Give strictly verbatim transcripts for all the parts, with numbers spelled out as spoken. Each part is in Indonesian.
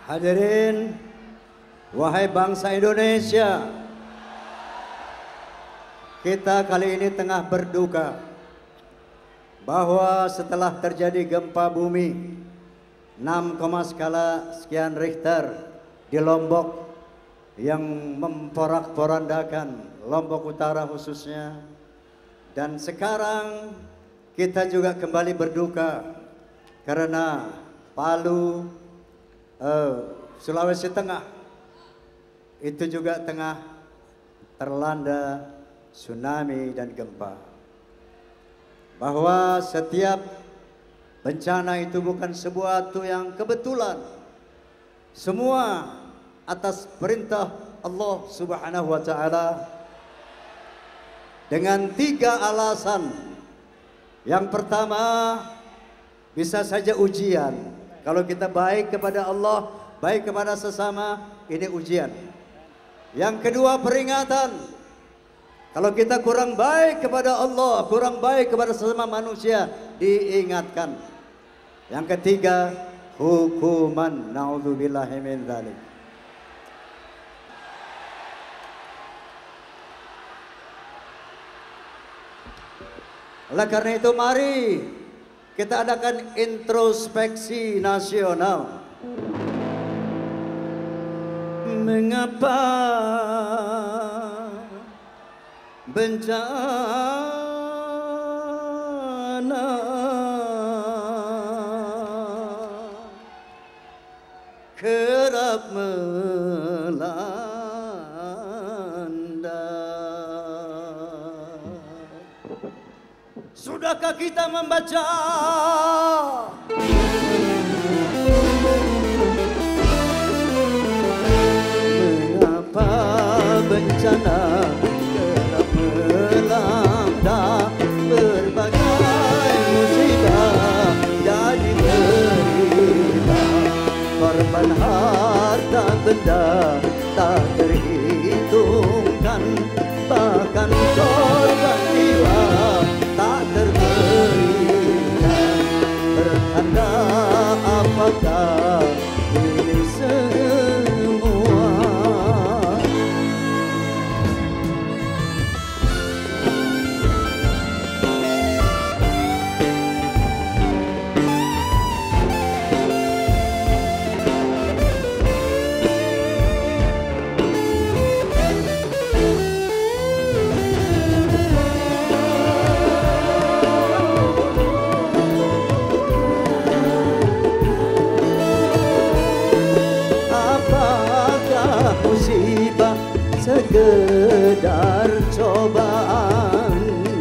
Hadirin, wahai bangsa Indonesia, kita kali ini tengah berduka bahwa setelah terjadi gempa bumi enam koma skala sekian Richter di Lombok yang memporak-porandakan Lombok Utara khususnya, dan sekarang kita juga kembali berduka karena Palu, Uh, Sulawesi Tengah itu juga tengah terlanda tsunami dan gempa. Bahwa setiap bencana itu bukan sesuatu yang kebetulan, semua atas perintah Allah Subhanahu wa Ta'ala, dengan tiga alasan. Yang pertama, bisa saja ujian. Kalau kita baik kepada Allah, baik kepada sesama, ini ujian. Yang kedua, peringatan. Kalau kita kurang baik kepada Allah, kurang baik kepada sesama manusia, diingatkan. Yang ketiga, hukuman. Na'udzubillahi min dzalik. Oleh karena itu, mari kita adakan introspeksi nasional. Mengapa bencana kerap melanda? Sudahkah kita membaca mengapa bencana kerap melanda, berbagai musibah jadi derita, korban harta benda tak terhitungkan, bahkan korban jiwa tak terberikan. Bertanda apakah ini semua? Sekedar cobaan,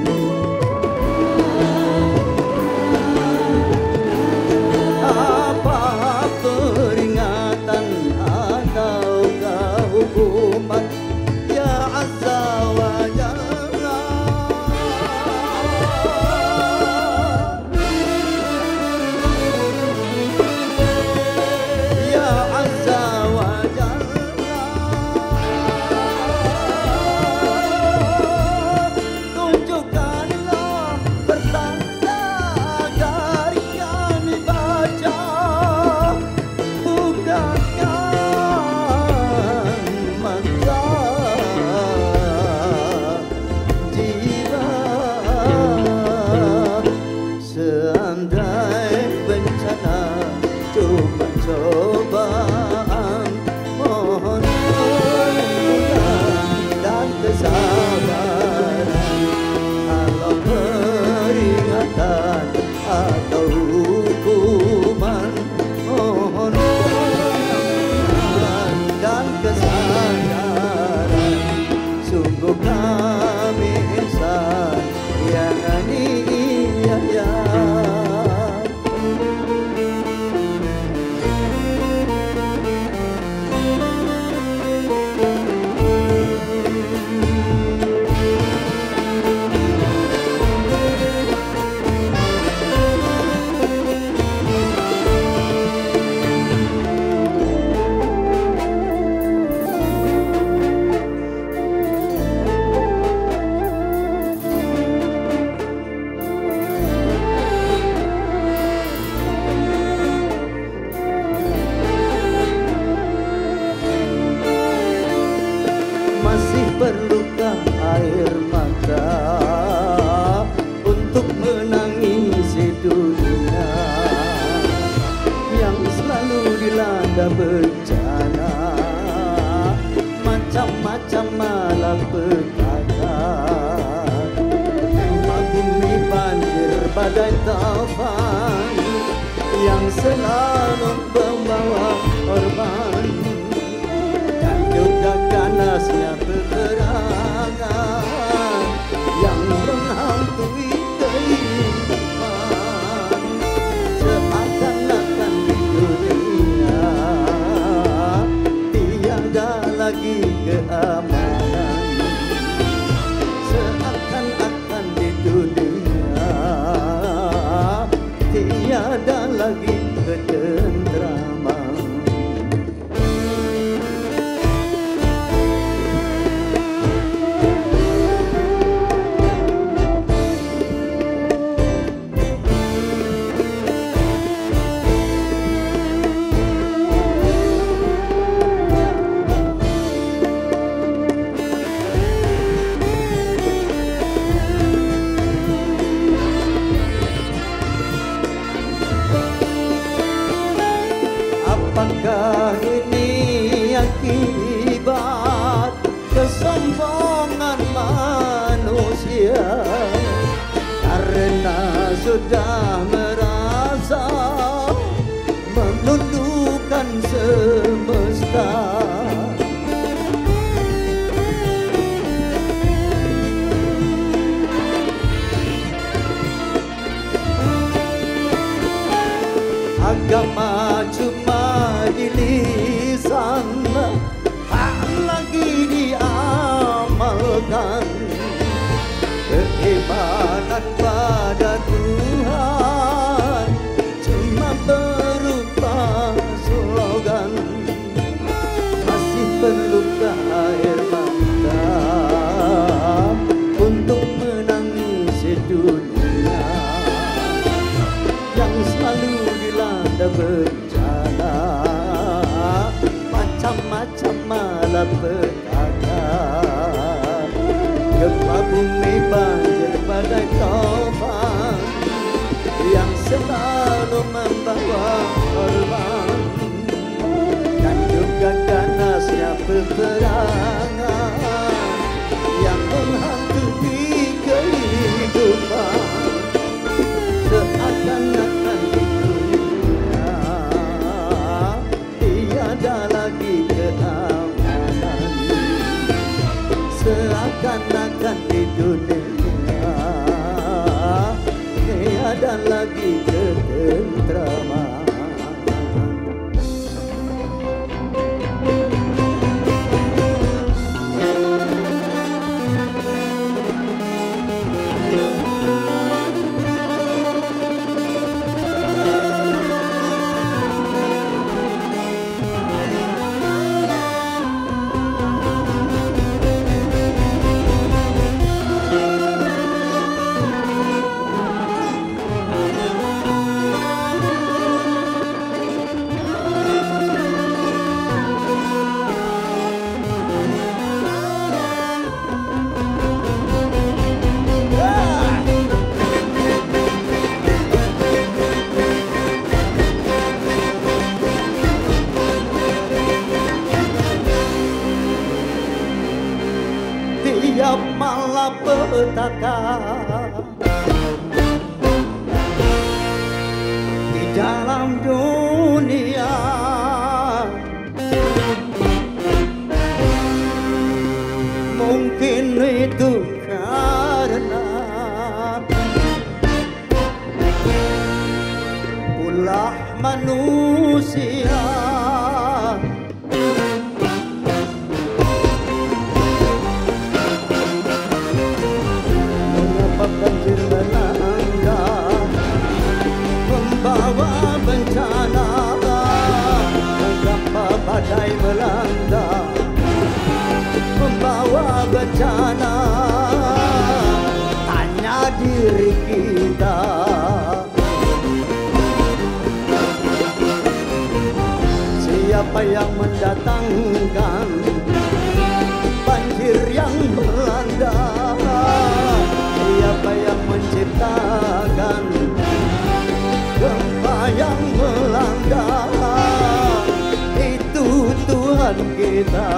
apa peringatan ataukah hukuman? Ya Azza wa Jalla, Ya Azza wa Jalla, cobaan, mohon perlindungan dan kesabaran. Kalau peringatan atau hukuman, mohon perlindungan dan kesadaran. Sungguh kami insan yang aniaya. dilanda bencana, macam-macam malapetaka. Gempa bumi, banjir, badai taufan yang selalu membawa korban, dan juga ganasnya peperangan yang menghantui kehidupan. Seakan-akan di dunia tiada lagi keamanan. Seakan-akan di dunia tiada lagi ketentraman. Apakah ini akibat kesombongan manusia karena sudah merasa menundukkan semesta? Agama cuma di lisan, tak lagi diamalkan. Keimanan pada Tuhan cuma berupa slogan. Masih perlukah air mata untuk menangisi dunia yang selalu dilanda bencana, macam-macam malapetaka. Gempa bumi, banjir, badai taufan yang selalu membawa korban, dan juga ganasnya peperangan yang menghantui kehidupan. Seakan-akan di dunia tiada lagi keamanan. Seakan-akan di dunia tiada lagi ketentraman. Tiap malapetaka di dalam dunia mungkin itu karena ulah manusia banjir melanda, membawa bencana. Mengapa badai melanda, membawa bencana? Tanya diri kita, siapa yang mendatangkan banjir yang melanda? Siapa yang menciptakan gempa yang melanda? kita.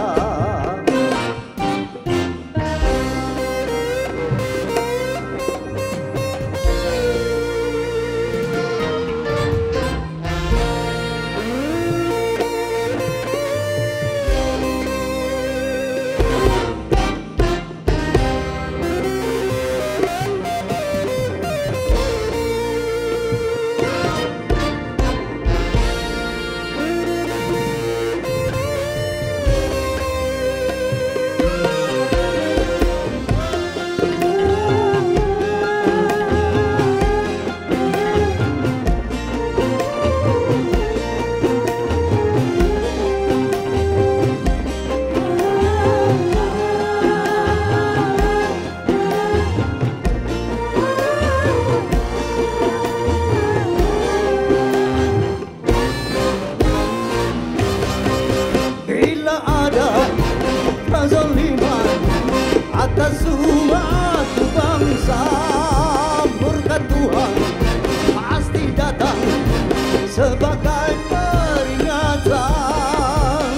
Kezaliman atas suatu bangsa, murka Tuhan pasti datang sebagai peringatan.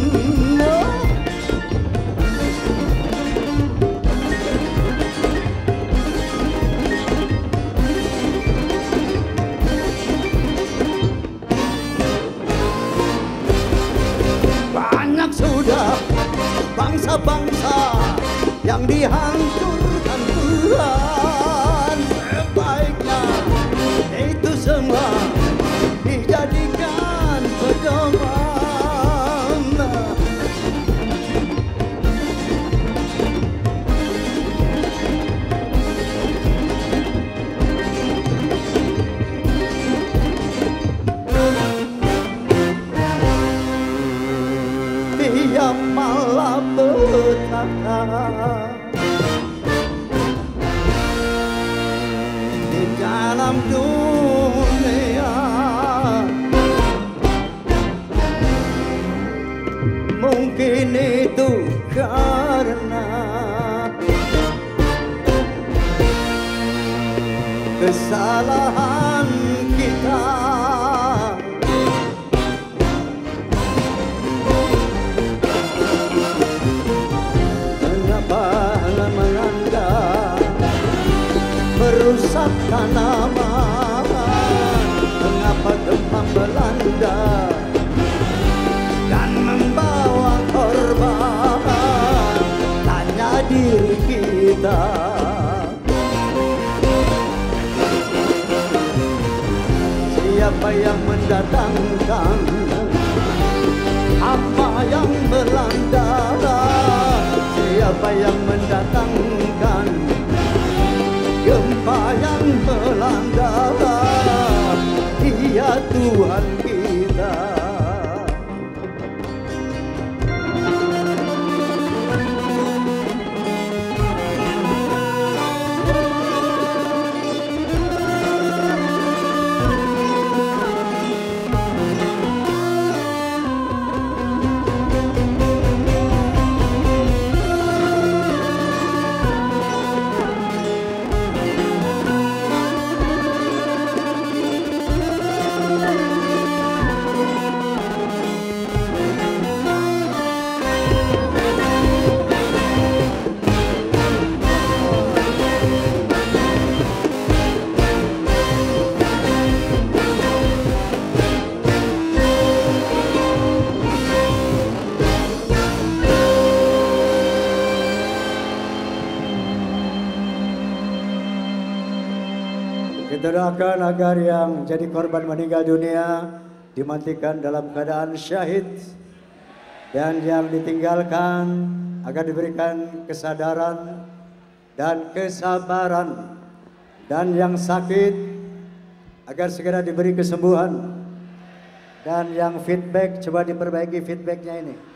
Banyak sudah bangsa-bangsa yang dihancurkan Tuhan, sebaiknya itu semua dijadikan pedoman. Dia malah berkata di dalam dunia mungkin itu karena kesalahan kita. Merusak tanaman, mengapa gempa melanda dan membawa korban? Tanya diri kita. Siapa yang mendatangkan apa yang melanda? Siapa yang mendatangkan gempa yang melanda? Dia Tuhan kita. Kita doakan agar yang jadi korban meninggal dunia dimatikan dalam keadaan syahid, dan yang ditinggalkan agar diberikan kesadaran dan kesabaran, dan yang sakit agar segera diberi kesembuhan, dan yang feedback coba diperbaiki feedbacknya ini.